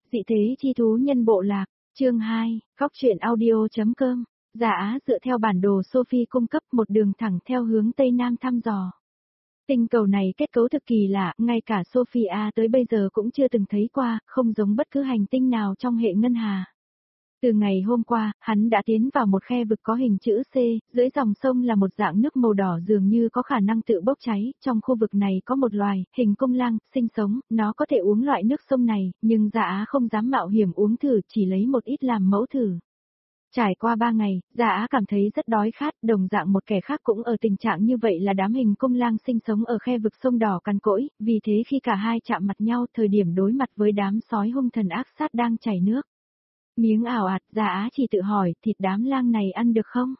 Dị thế chi thú nhân bộ lạc, chương 2, góc truyện audio.com. Dạ Á dựa theo bản đồ Sophie cung cấp một đường thẳng theo hướng Tây Nam thăm dò. Tinh cầu này kết cấu thực kỳ lạ, ngay cả Sophia tới bây giờ cũng chưa từng thấy qua, không giống bất cứ hành tinh nào trong hệ ngân hà. Từ ngày hôm qua, hắn đã tiến vào một khe vực có hình chữ C, dưới dòng sông là một dạng nước màu đỏ dường như có khả năng tự bốc cháy, trong khu vực này có một loài, hình công lang, sinh sống, nó có thể uống loại nước sông này, nhưng Dạ Á không dám mạo hiểm uống thử, chỉ lấy một ít làm mẫu thử. Trải qua 3 ngày, Dạ Á cảm thấy rất đói khát, đồng dạng một kẻ khác cũng ở tình trạng như vậy là đám hình công lang sinh sống ở khe vực sông đỏ cằn cỗi, vì thế khi cả hai chạm mặt nhau thời điểm đối mặt với đám sói hung thần ác sát đang chảy nước. Miếng ảo ạt, Dạ Á chỉ tự hỏi, thịt đám lang này ăn được không?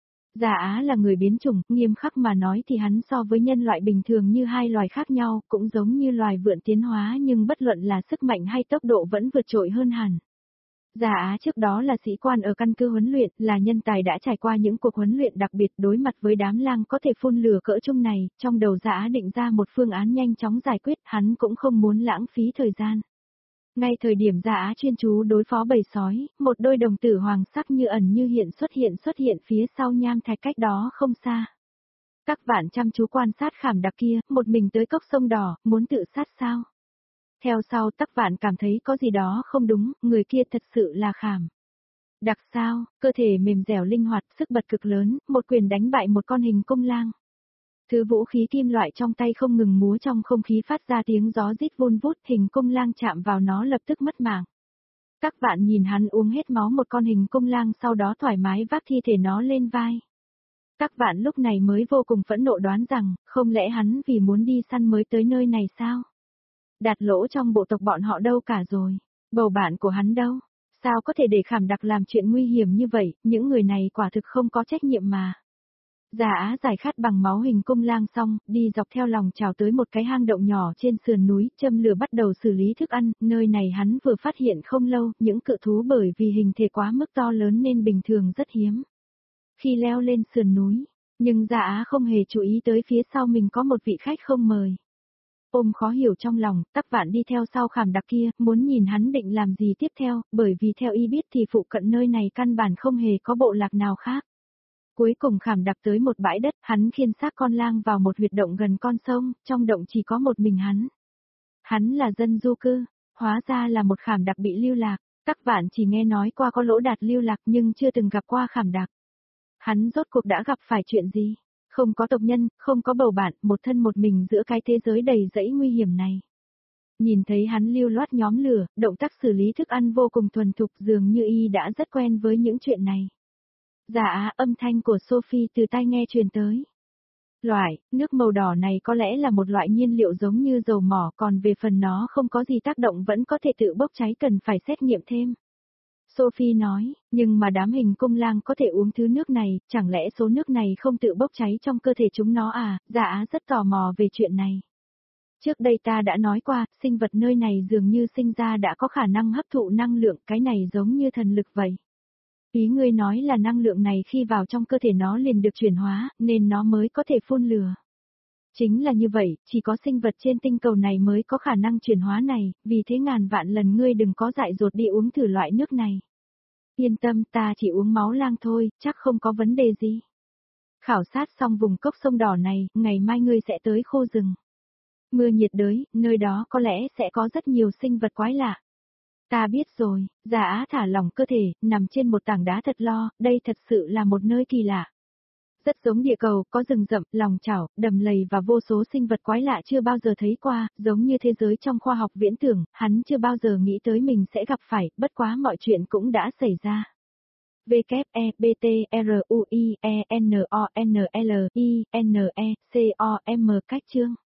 Dạ Á là người biến chủng, nghiêm khắc mà nói thì hắn so với nhân loại bình thường như hai loài khác nhau, cũng giống như loài vượn tiến hóa nhưng bất luận là sức mạnh hay tốc độ vẫn vượt trội hơn hẳn. Dạ Á trước đó là sĩ quan ở căn cứ huấn luyện, là nhân tài đã trải qua những cuộc huấn luyện đặc biệt đối mặt với đám lang có thể phun lửa cỡ chung này, trong đầu Dạ Á định ra một phương án nhanh chóng giải quyết, hắn cũng không muốn lãng phí thời gian. Ngay thời điểm Dạ Á chuyên chú đối phó bầy sói, một đôi đồng tử hoàng sắc như ẩn như hiện xuất hiện phía sau nham thạch cách đó không xa. Các bạn chăm chú quan sát Khảm Đặc kia, một mình tới cốc sông đỏ, muốn tự sát sao? Theo sau Tắc Vạn cảm thấy có gì đó không đúng, người kia thật sự là Khảm Đặc sao, cơ thể mềm dẻo linh hoạt, sức bật cực lớn, một quyền đánh bại một con hình công lang. Thứ vũ khí kim loại trong tay không ngừng múa trong không khí phát ra tiếng gió rít vun vút, hình công lang chạm vào nó lập tức mất mạng. Các bạn nhìn hắn uống hết máu một con hình công lang sau đó thoải mái vác thi thể nó lên vai. Các bạn lúc này mới vô cùng phẫn nộ đoán rằng, không lẽ hắn vì muốn đi săn mới tới nơi này sao? Đạt Lỗ trong bộ tộc bọn họ đâu cả rồi? Bầu bạn của hắn đâu? Sao có thể để Khảm Đặc làm chuyện nguy hiểm như vậy, những người này quả thực không có trách nhiệm mà. Dạ Á giải khát bằng máu hình công lang xong, đi dọc theo lòng trào tới một cái hang động nhỏ trên sườn núi, châm lửa bắt đầu xử lý thức ăn, nơi này hắn vừa phát hiện không lâu, những cự thú bởi vì hình thể quá mức to lớn nên bình thường rất hiếm. Khi leo lên sườn núi, nhưng Dạ Á không hề chú ý tới phía sau mình có một vị khách không mời. Ôm khó hiểu trong lòng, Tắc Vạn đi theo sau Khảm Đặc kia, muốn nhìn hắn định làm gì tiếp theo, bởi vì theo y biết thì phụ cận nơi này căn bản không hề có bộ lạc nào khác. Cuối cùng Khảm Đặc tới một bãi đất, hắn khiêng xác con lang vào một huyệt động gần con sông, trong động chỉ có một mình hắn. Hắn là dân du cư, hóa ra là một Khảm Đặc bị lưu lạc, Tắc Vạn chỉ nghe nói qua có Lỗ Đạt lưu lạc nhưng chưa từng gặp qua Khảm Đặc. Hắn rốt cuộc đã gặp phải chuyện gì? Không có tộc nhân, không có bầu bạn, một thân một mình giữa cái thế giới đầy rẫy nguy hiểm này. Nhìn thấy hắn lưu loát nhóm lửa, động tác xử lý thức ăn vô cùng thuần thục dường như y đã rất quen với những chuyện này. Dạ, âm thanh của Sophie từ tai nghe truyền tới. Loại, nước màu đỏ này có lẽ là một loại nhiên liệu giống như dầu mỏ, còn về phần nó không có gì tác động vẫn có thể tự bốc cháy cần phải xét nghiệm thêm. Sophie nói, nhưng mà đám hình công lang có thể uống thứ nước này, chẳng lẽ số nước này không tự bốc cháy trong cơ thể chúng nó à? Dạ rất tò mò về chuyện này. Trước đây ta đã nói qua, sinh vật nơi này dường như sinh ra đã có khả năng hấp thụ năng lượng, cái này giống như thần lực vậy. Ý ngươi nói là năng lượng này khi vào trong cơ thể nó liền được chuyển hóa, nên nó mới có thể phun lửa. Chính là như vậy, chỉ có sinh vật trên tinh cầu này mới có khả năng chuyển hóa này, vì thế ngàn vạn lần ngươi đừng có dại dột đi uống thử loại nước này. Yên tâm, ta chỉ uống máu lang thôi, chắc không có vấn đề gì. Khảo sát xong vùng cốc sông đỏ này, ngày mai ngươi sẽ tới khô rừng. Mưa nhiệt đới, nơi đó có lẽ sẽ có rất nhiều sinh vật quái lạ. Ta biết rồi, Dạ Á thả lỏng cơ thể, nằm trên một tảng đá thật lo, đây thật sự là một nơi kỳ lạ. Rất giống địa cầu, có rừng rậm, lòng chảo, đầm lầy và vô số sinh vật quái lạ chưa bao giờ thấy qua, giống như thế giới trong khoa học viễn tưởng, hắn chưa bao giờ nghĩ tới mình sẽ gặp phải, bất quá mọi chuyện cũng đã xảy ra. WEBTRUIENONLINE COM cách chương